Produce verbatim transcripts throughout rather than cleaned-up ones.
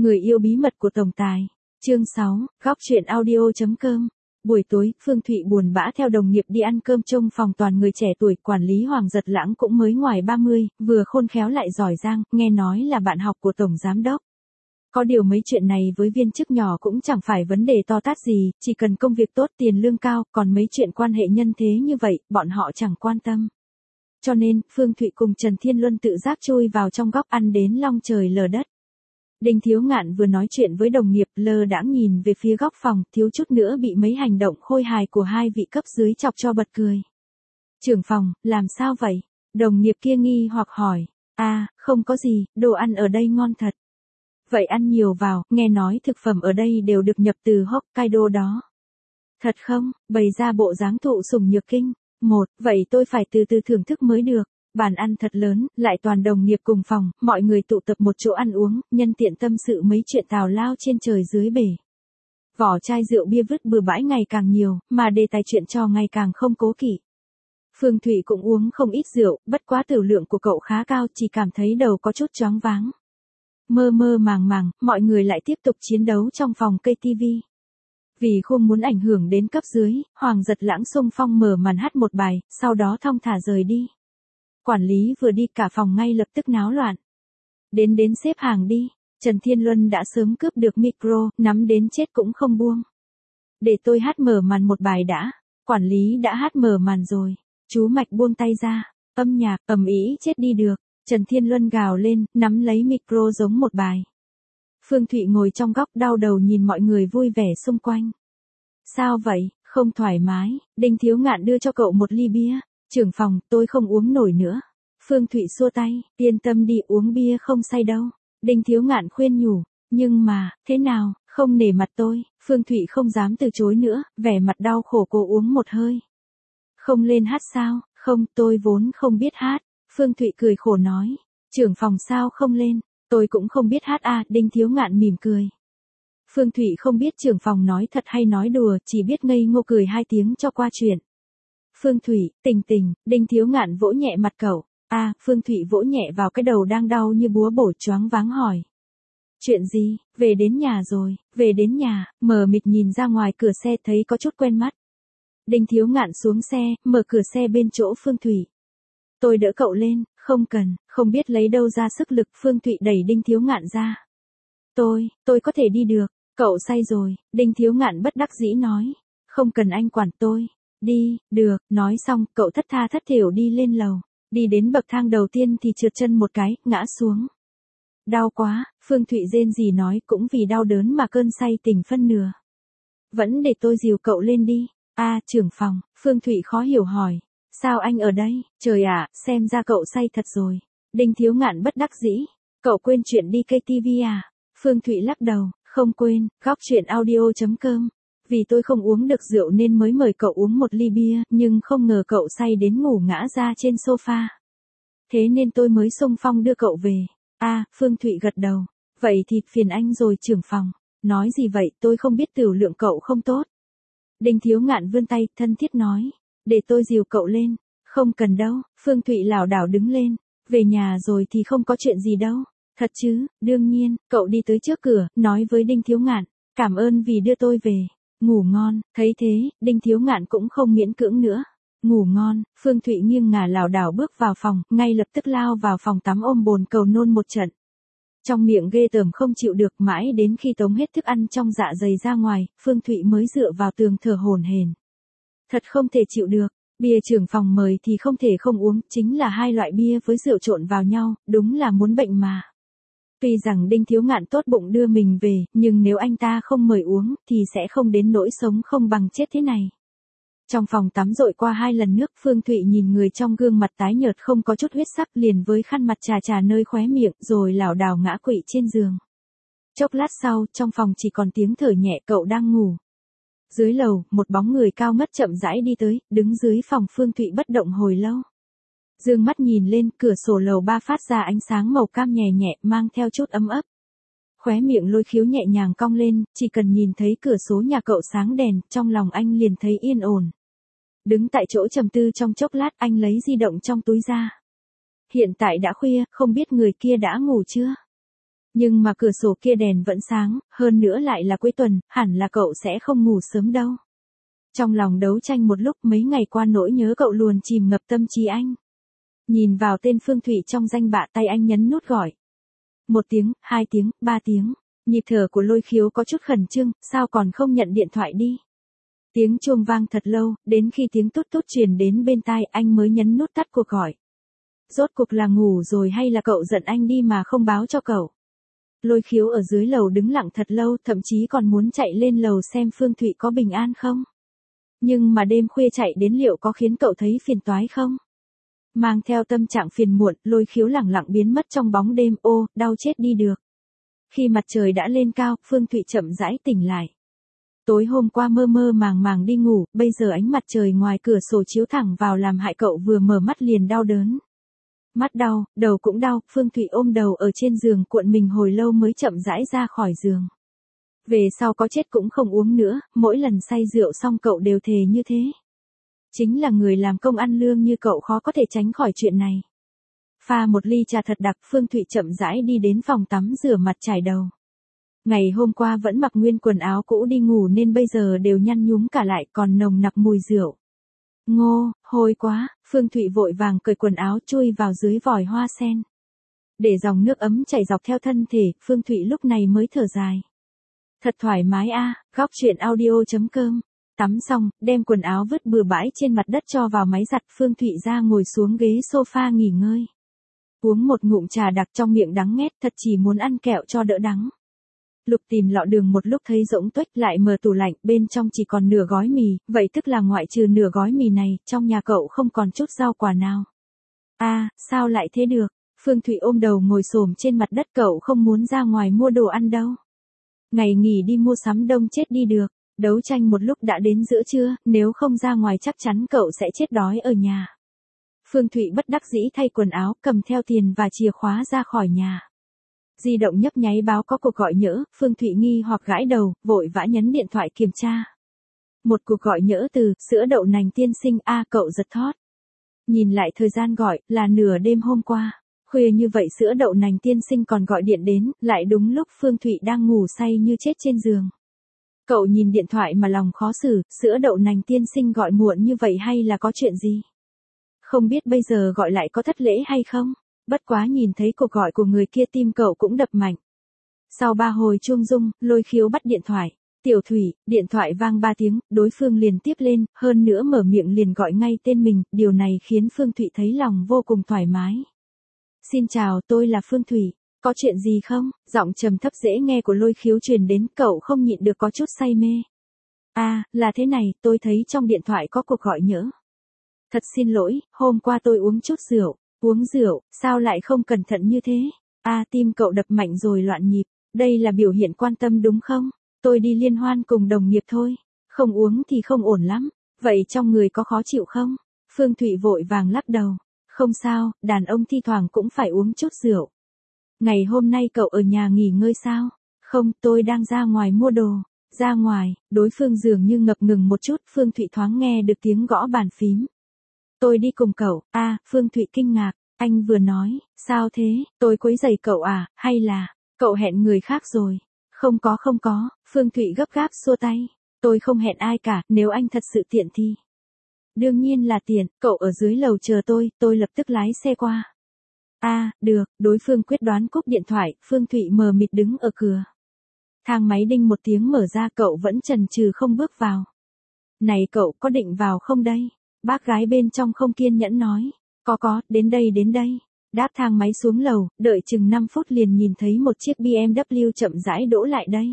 Người yêu bí mật của tổng tài. Chương sáu, góc truyện audio.com. Buổi tối, Phương Thụy buồn bã theo đồng nghiệp đi ăn cơm trong phòng toàn người trẻ tuổi, quản lý Hoàng Giật Lãng cũng mới ngoài ba mươi, vừa khôn khéo lại giỏi giang, nghe nói là bạn học của tổng giám đốc. Có điều mấy chuyện này với viên chức nhỏ cũng chẳng phải vấn đề to tát gì, chỉ cần công việc tốt, tiền lương cao, còn mấy chuyện quan hệ nhân thế như vậy, bọn họ chẳng quan tâm. Cho nên, Phương Thụy cùng Trần Thiên Luân tự giác chui vào trong góc ăn đến long trời lở đất. Đinh Thiếu Ngạn vừa nói chuyện với đồng nghiệp, lơ đãng nhìn về phía góc phòng, thiếu chút nữa bị mấy hành động khôi hài của hai vị cấp dưới chọc cho bật cười. Trưởng phòng, làm sao vậy? Đồng nghiệp kia nghi hoặc hỏi. À, không có gì, đồ ăn ở đây ngon thật. Vậy ăn nhiều vào, nghe nói thực phẩm ở đây đều được nhập từ Hokkaido đó. Thật không? Bày ra bộ dáng thụ sủng nhược kinh. Một, vậy tôi phải từ từ thưởng thức mới được. Bàn ăn thật lớn, lại toàn đồng nghiệp cùng phòng, mọi người tụ tập một chỗ ăn uống, nhân tiện tâm sự mấy chuyện tào lao trên trời dưới bể. Vỏ chai rượu bia vứt bừa bãi ngày càng nhiều, mà đề tài chuyện trò ngày càng không cố kỵ. Phương Thụy cũng uống không ít rượu, bất quá tử lượng của cậu khá cao, chỉ cảm thấy đầu có chút choáng váng. Mơ mơ màng màng, mọi người lại tiếp tục chiến đấu trong phòng cây tivi. Vì không muốn ảnh hưởng đến cấp dưới, Hoàng Giật Lãng xung phong mở màn hát một bài, sau đó thong thả rời đi. Quản lý vừa đi cả phòng ngay lập tức náo loạn. Đến đến xếp hàng đi, Trần Thiên Luân đã sớm cướp được micro, nắm đến chết cũng không buông. Để tôi hát mở màn một bài đã, quản lý đã hát mở màn rồi, chú Mạch buông tay ra, âm nhạc, ầm ĩ chết đi được, Trần Thiên Luân gào lên, nắm lấy micro giống một bài. Phương Thụy ngồi trong góc đau đầu nhìn mọi người vui vẻ xung quanh. Sao vậy, không thoải mái, Đinh Thiếu Ngạn đưa cho cậu một ly bia. Trưởng phòng, tôi không uống nổi nữa. Phương Thụy xua tay, yên tâm đi, uống bia không say đâu. Đinh Thiếu Ngạn khuyên nhủ, nhưng mà, thế nào, không nể mặt tôi. Phương Thụy không dám từ chối nữa, vẻ mặt đau khổ cố uống một hơi. Không lên hát sao? Không, tôi vốn không biết hát. Phương Thụy cười khổ nói, trưởng phòng sao không lên, tôi cũng không biết hát à. Đinh Thiếu Ngạn mỉm cười. Phương Thụy không biết trưởng phòng nói thật hay nói đùa, chỉ biết ngây ngô cười hai tiếng cho qua chuyện. Phương Thụy, tỉnh tỉnh, Đinh Thiếu Ngạn vỗ nhẹ mặt cậu. À, Phương Thụy vỗ nhẹ vào cái đầu đang đau như búa bổ, choáng váng hỏi. Chuyện gì, về đến nhà rồi, về đến nhà, mờ mịt nhìn ra ngoài cửa xe thấy có chút quen mắt. Đinh Thiếu Ngạn xuống xe, mở cửa xe bên chỗ Phương Thụy. Tôi đỡ cậu lên, không cần, không biết lấy đâu ra sức lực. Phương Thụy đẩy Đinh Thiếu Ngạn ra. Tôi, tôi có thể đi được, cậu say rồi, Đinh Thiếu Ngạn bất đắc dĩ nói. Không cần anh quản tôi. Đi, được, nói xong, cậu thất tha thất thểu đi lên lầu. Đi đến bậc thang đầu tiên thì trượt chân một cái, ngã xuống. Đau quá, Phương Thụy rên rỉ nói, cũng vì đau đớn mà cơn say tỉnh phân nửa. Vẫn để tôi dìu cậu lên đi. À, trưởng phòng, Phương Thụy khó hiểu hỏi. Sao anh ở đây? Trời ạ, xem ra cậu say thật rồi. Đinh Thiếu Ngạn bất đắc dĩ. Cậu quên chuyện đi cây tivi à? Phương Thụy lắc đầu, không quên, góc truyện audio.com. Vì tôi không uống được rượu nên mới mời cậu uống một ly bia, nhưng không ngờ cậu say đến ngủ ngã ra trên sofa. Thế nên tôi mới xung phong đưa cậu về. À, Phương Thụy gật đầu. Vậy thì phiền anh rồi trưởng phòng. Nói gì vậy, tôi không biết tiểu lượng cậu không tốt. Đinh Thiếu Ngạn vươn tay, thân thiết nói. Để tôi dìu cậu lên. Không cần đâu, Phương Thụy lảo đảo đứng lên. Về nhà rồi thì không có chuyện gì đâu. Thật chứ, đương nhiên, cậu đi tới trước cửa, nói với Đinh Thiếu Ngạn. Cảm ơn vì đưa tôi về. Ngủ ngon, thấy thế, Đinh Thiếu Ngạn cũng không miễn cưỡng nữa. Ngủ ngon, Phương Thụy nghiêng ngả lảo đảo bước vào phòng, ngay lập tức lao vào phòng tắm ôm bồn cầu nôn một trận. Trong miệng ghê tởm không chịu được, mãi đến khi tống hết thức ăn trong dạ dày ra ngoài, Phương Thụy mới dựa vào tường thở hổn hển. Thật không thể chịu được, bia trưởng phòng mời thì không thể không uống, chính là hai loại bia với rượu trộn vào nhau, đúng là muốn bệnh mà. Tuy rằng Đinh Thiếu Ngạn tốt bụng đưa mình về, nhưng nếu anh ta không mời uống, thì sẽ không đến nỗi sống không bằng chết thế này. Trong phòng tắm dội qua hai lần nước, Phương Thụy nhìn người trong gương mặt tái nhợt không có chút huyết sắc, liền với khăn mặt chà chà nơi khóe miệng, rồi lảo đảo ngã quỵ trên giường. Chốc lát sau, trong phòng chỉ còn tiếng thở nhẹ, cậu đang ngủ. Dưới lầu, một bóng người cao ngất chậm rãi đi tới, đứng dưới phòng Phương Thụy bất động hồi lâu. Dương mắt nhìn lên, cửa sổ lầu ba phát ra ánh sáng màu cam nhẹ nhẹ, mang theo chút ấm ấp. Khóe miệng Lôi Khiếu nhẹ nhàng cong lên, chỉ cần nhìn thấy cửa số nhà cậu sáng đèn, trong lòng anh liền thấy yên ổn. Đứng tại chỗ trầm tư trong chốc lát, anh lấy di động trong túi ra. Hiện tại đã khuya, không biết người kia đã ngủ chưa? Nhưng mà cửa sổ kia đèn vẫn sáng, hơn nữa lại là cuối tuần, hẳn là cậu sẽ không ngủ sớm đâu. Trong lòng đấu tranh một lúc, mấy ngày qua nỗi nhớ cậu luồn chìm ngập tâm trí anh. Nhìn vào tên Phương Thụy trong danh bạ, tay anh nhấn nút gọi. Một tiếng, hai tiếng, ba tiếng. Nhịp thở của Lôi Khiếu có chút khẩn trương, sao còn không nhận điện thoại đi. Tiếng chuông vang thật lâu, đến khi tiếng tút tút truyền đến bên tai anh mới nhấn nút tắt cuộc gọi. Rốt cuộc là ngủ rồi hay là cậu giận anh đi mà không báo cho cậu. Lôi Khiếu ở dưới lầu đứng lặng thật lâu, thậm chí còn muốn chạy lên lầu xem Phương Thụy có bình an không. Nhưng mà đêm khuya chạy đến liệu có khiến cậu thấy phiền toái không? Mang theo tâm trạng phiền muộn, Lôi Khiếu lẳng lặng biến mất trong bóng đêm. Ô, đau chết đi được. Khi mặt trời đã lên cao, Phương Thụy chậm rãi tỉnh lại. Tối hôm qua mơ mơ màng màng đi ngủ, bây giờ ánh mặt trời ngoài cửa sổ chiếu thẳng vào làm hại cậu vừa mở mắt liền đau đớn. Mắt đau, đầu cũng đau, Phương Thụy ôm đầu ở trên giường cuộn mình hồi lâu mới chậm rãi ra khỏi giường. Về sau có chết cũng không uống nữa, mỗi lần say rượu xong cậu đều thề như thế. Chính là người làm công ăn lương như cậu khó có thể tránh khỏi chuyện này. Pha một ly trà thật đặc, Phương Thụy chậm rãi đi đến phòng tắm rửa mặt chải đầu. Ngày hôm qua vẫn mặc nguyên quần áo cũ đi ngủ nên bây giờ đều nhăn nhúm cả lại, còn nồng nặc mùi rượu. Ngô, hôi quá, Phương Thụy vội vàng cởi quần áo chui vào dưới vòi hoa sen. Để dòng nước ấm chảy dọc theo thân thể, Phương Thụy lúc này mới thở dài. Thật thoải mái a. À, góc truyện audio chấm com. Tắm xong, đem quần áo vứt bừa bãi trên mặt đất cho vào máy giặt, Phương Thụy ra ngồi xuống ghế sofa nghỉ ngơi. Uống một ngụm trà đặc trong miệng đắng nghét, thật chỉ muốn ăn kẹo cho đỡ đắng. Lục tìm lọ đường một lúc thấy rỗng tuếch, lại mở tủ lạnh, bên trong chỉ còn nửa gói mì, vậy tức là ngoại trừ nửa gói mì này, trong nhà cậu không còn chút rau quả nào. A, à, sao lại thế được? Phương Thụy ôm đầu ngồi xổm trên mặt đất, cậu không muốn ra ngoài mua đồ ăn đâu. Ngày nghỉ đi mua sắm đông chết đi được, đấu tranh một lúc đã đến giữa trưa, nếu không ra ngoài chắc chắn cậu sẽ chết đói ở nhà. Phương Thụy bất đắc dĩ thay quần áo, cầm theo tiền và chìa khóa ra khỏi nhà. Di động nhấp nháy báo có cuộc gọi nhỡ, Phương Thụy nghi hoặc gãi đầu, vội vã nhấn điện thoại kiểm tra. Một cuộc gọi nhỡ từ, sữa đậu nành tiên sinh. A à, cậu giật thót. Nhìn lại thời gian gọi, là nửa đêm hôm qua. Khuya như vậy sữa đậu nành tiên sinh còn gọi điện đến, lại đúng lúc Phương Thụy đang ngủ say như chết trên giường. Cậu nhìn điện thoại mà lòng khó xử, sữa đậu nành tiên sinh gọi muộn như vậy hay là có chuyện gì? Không biết bây giờ gọi lại có thất lễ hay không? Bất quá nhìn thấy cuộc gọi của người kia tim cậu cũng đập mạnh. Sau ba hồi chuông rung, Lôi Khiếu bắt điện thoại. Tiểu Thủy, điện thoại vang ba tiếng, đối phương liền tiếp lên, hơn nữa mở miệng liền gọi ngay tên mình, điều này khiến Phương Thụy thấy lòng vô cùng thoải mái. Xin chào, tôi là Phương Thụy, có chuyện gì không? Giọng trầm thấp dễ nghe của Lôi Khiếu truyền đến, cậu không nhịn được có chút say mê. À, là thế này, tôi thấy trong điện thoại có cuộc gọi nhỡ. Thật xin lỗi, hôm qua tôi uống chút rượu. Uống rượu, sao lại không cẩn thận như thế? À, tim cậu đập mạnh rồi loạn nhịp, đây là biểu hiện quan tâm đúng không? Tôi đi liên hoan cùng đồng nghiệp thôi, không uống thì không ổn lắm, vậy trong người có khó chịu không? Phương Thụy vội vàng lắc đầu, không sao, đàn ông thi thoảng cũng phải uống chút rượu. Ngày hôm nay cậu ở nhà nghỉ ngơi sao? Không, tôi đang ra ngoài mua đồ. Ra ngoài, đối phương dường như ngập ngừng một chút, Phương Thụy thoáng nghe được tiếng gõ bàn phím. Tôi đi cùng cậu. A, à, Phương Thụy kinh ngạc, anh vừa nói, sao thế, tôi quấy rầy cậu à, hay là, cậu hẹn người khác rồi? Không có không có, Phương Thụy gấp gáp xua tay, tôi không hẹn ai cả, nếu anh thật sự tiện thì. Đương nhiên là tiện, cậu ở dưới lầu chờ tôi, tôi lập tức lái xe qua. A, à, được, đối phương quyết đoán cúp điện thoại, Phương Thụy mờ mịt đứng ở cửa. Thang máy đinh một tiếng mở ra, cậu vẫn chần chừ không bước vào. Này cậu có định vào không đây? Bác gái bên trong không kiên nhẫn nói. Có có, đến đây đến đây. Đáp thang máy xuống lầu, đợi chừng năm phút liền nhìn thấy một chiếc bê em vê chậm rãi đỗ lại đây.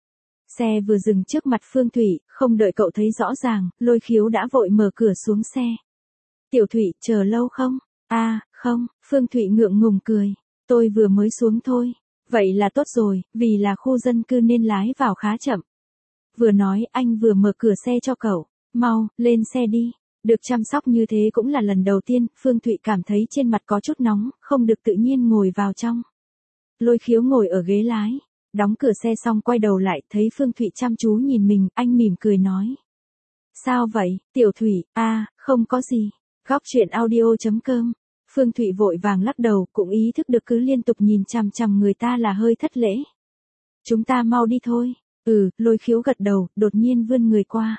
Xe vừa dừng trước mặt Phương Thụy, không đợi cậu thấy rõ ràng, Lôi Khiếu đã vội mở cửa xuống xe. Tiểu Thụy, chờ lâu không? À, không, Phương Thụy ngượng ngùng cười. Tôi vừa mới xuống thôi. Vậy là tốt rồi, vì là khu dân cư nên lái vào khá chậm. Vừa nói anh vừa mở cửa xe cho cậu. Mau, lên xe đi. Được chăm sóc như thế cũng là lần đầu tiên, Phương Thụy cảm thấy trên mặt có chút nóng, không được tự nhiên ngồi vào trong. Lôi Khiếu ngồi ở ghế lái, đóng cửa xe xong quay đầu lại, thấy Phương Thụy chăm chú nhìn mình, anh mỉm cười nói. Sao vậy, Tiểu Thụy? À, không có gì. Góc truyện audio chấm com Phương Thụy vội vàng lắc đầu, cũng ý thức được cứ liên tục nhìn chằm chằm người ta là hơi thất lễ. Chúng ta mau đi thôi. Ừ, Lôi Khiếu gật đầu, đột nhiên vươn người qua.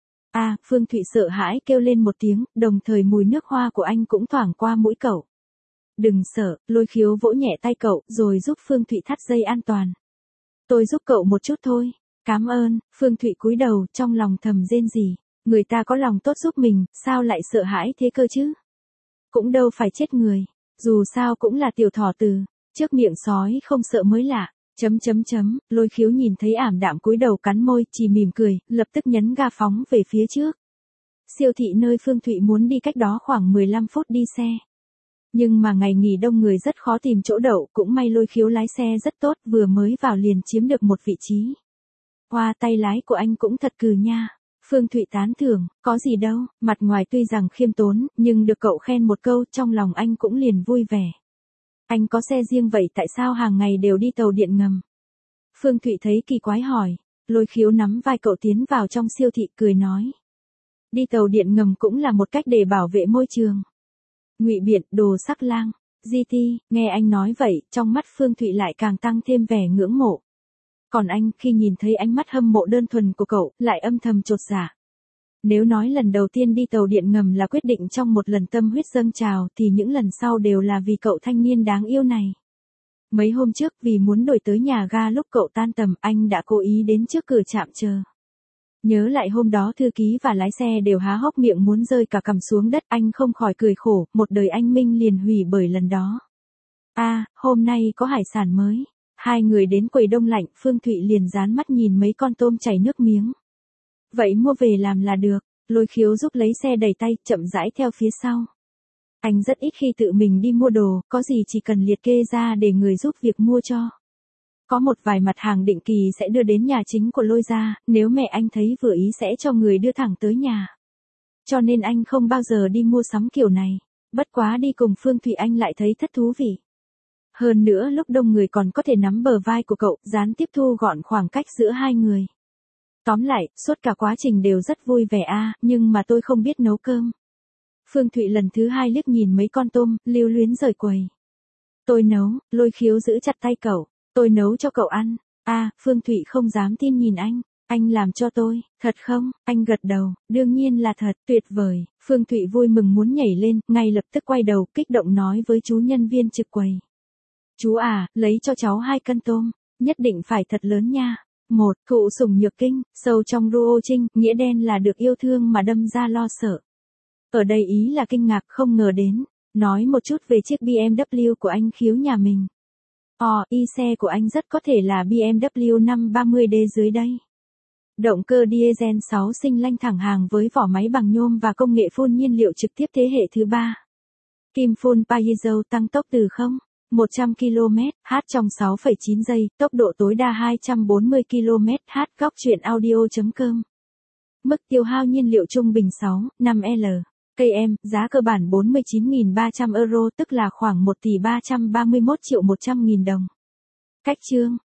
À, Phương Thụy sợ hãi kêu lên một tiếng, đồng thời mùi nước hoa của anh cũng thoảng qua mũi cậu. Đừng sợ, Lôi Khiếu vỗ nhẹ tay cậu, rồi giúp Phương Thụy thắt dây an toàn. Tôi giúp cậu một chút thôi. Cảm ơn. Phương Thụy cúi đầu, trong lòng thầm rên rỉ. Người ta có lòng tốt giúp mình, sao lại sợ hãi thế cơ chứ? Cũng đâu phải chết người. Dù sao cũng là tiểu thỏ tử. Trước miệng sói không sợ mới lạ. Chấm chấm chấm, Lôi Khiếu nhìn thấy ảm đạm cúi đầu cắn môi, chỉ mỉm cười, lập tức nhấn ga phóng về phía trước. Siêu thị nơi Phương Thụy muốn đi cách đó khoảng mười lăm phút đi xe. Nhưng mà ngày nghỉ đông người rất khó tìm chỗ đậu, cũng may Lôi Khiếu lái xe rất tốt, vừa mới vào liền chiếm được một vị trí. Hoa, tay lái của anh cũng thật cừ nha. Phương Thụy tán thưởng, có gì đâu, mặt ngoài tuy rằng khiêm tốn, nhưng được cậu khen một câu, trong lòng anh cũng liền vui vẻ. Anh có xe riêng vậy tại sao hàng ngày đều đi tàu điện ngầm? Phương Thụy thấy kỳ quái hỏi. Lôi Khiếu nắm vai cậu tiến vào trong siêu thị cười nói. Đi tàu điện ngầm cũng là một cách để bảo vệ môi trường. Ngụy biện, đồ sắc lang. giê tê, nghe anh nói vậy, trong mắt Phương Thụy lại càng tăng thêm vẻ ngưỡng mộ. Còn anh, khi nhìn thấy ánh mắt hâm mộ đơn thuần của cậu, lại âm thầm chột dạ. Nếu nói lần đầu tiên đi tàu điện ngầm là quyết định trong một lần tâm huyết dâng trào, thì những lần sau đều là vì cậu thanh niên đáng yêu này. Mấy hôm trước, vì muốn đổi tới nhà ga lúc cậu tan tầm, anh đã cố ý đến trước cửa trạm chờ. Nhớ lại hôm đó thư ký và lái xe đều há hốc miệng muốn rơi cả cằm xuống đất, anh không khỏi cười khổ, một đời anh minh liền hủy bởi lần đó. À, hôm nay có hải sản mới. Hai người đến quầy đông lạnh, Phương Thụy liền dán mắt nhìn mấy con tôm chảy nước miếng. Vậy mua về làm là được. Lôi Khiếu giúp lấy xe đẩy tay, chậm rãi theo phía sau. Anh rất ít khi tự mình đi mua đồ, có gì chỉ cần liệt kê ra để người giúp việc mua cho. Có một vài mặt hàng định kỳ sẽ đưa đến nhà chính của Lôi gia, nếu mẹ anh thấy vừa ý sẽ cho người đưa thẳng tới nhà. Cho nên anh không bao giờ đi mua sắm kiểu này. Bất quá đi cùng Phương Thụy anh lại thấy thất thú vị. Hơn nữa lúc đông người còn có thể nắm bờ vai của cậu, gián tiếp thu gọn khoảng cách giữa hai người. Tóm lại, suốt cả quá trình đều rất vui vẻ a, à, nhưng mà tôi không biết nấu cơm. Phương Thụy lần thứ hai liếc nhìn mấy con tôm, lưu luyến rời quầy. Tôi nấu. Lôi Khiếu giữ chặt tay cậu. Tôi nấu cho cậu ăn. A, à, Phương Thụy không dám tin nhìn anh. Anh làm cho tôi, thật không? Anh gật đầu, đương nhiên là thật, tuyệt vời. Phương Thụy vui mừng muốn nhảy lên, ngay lập tức quay đầu, kích động nói với chú nhân viên trực quầy. Chú à, lấy cho cháu hai cân tôm, nhất định phải thật lớn nha. Một, thụ sủng nhược kinh, sâu trong ruo trinh, nghĩa đen là được yêu thương mà đâm ra lo sợ. Ở đây ý là kinh ngạc không ngờ đến. Nói một chút về chiếc bê em vê của anh Khiếu nhà mình. Ồ, y xe của anh rất có thể là bê em vê năm ba mươi D dưới đây. Động cơ diesel sáu sinh lanh thẳng hàng với vỏ máy bằng nhôm và công nghệ phun nhiên liệu trực tiếp thế hệ thứ ba. Kim phun piezo tăng tốc từ không đến một trăm ki lô mét h trong sáu phẩy chín giây, tốc độ tối đa hai trăm bốn mươi ki lô mét h. Góc truyện audio.com. Mức tiêu hao nhiên liệu trung bình sáu phẩy năm L. km, giá cơ bản bốn mươi chín nghìn ba trăm euro, tức là khoảng một tỷ ba trăm ba mươi mốt triệu một trăm nghìn đồng. Cách chương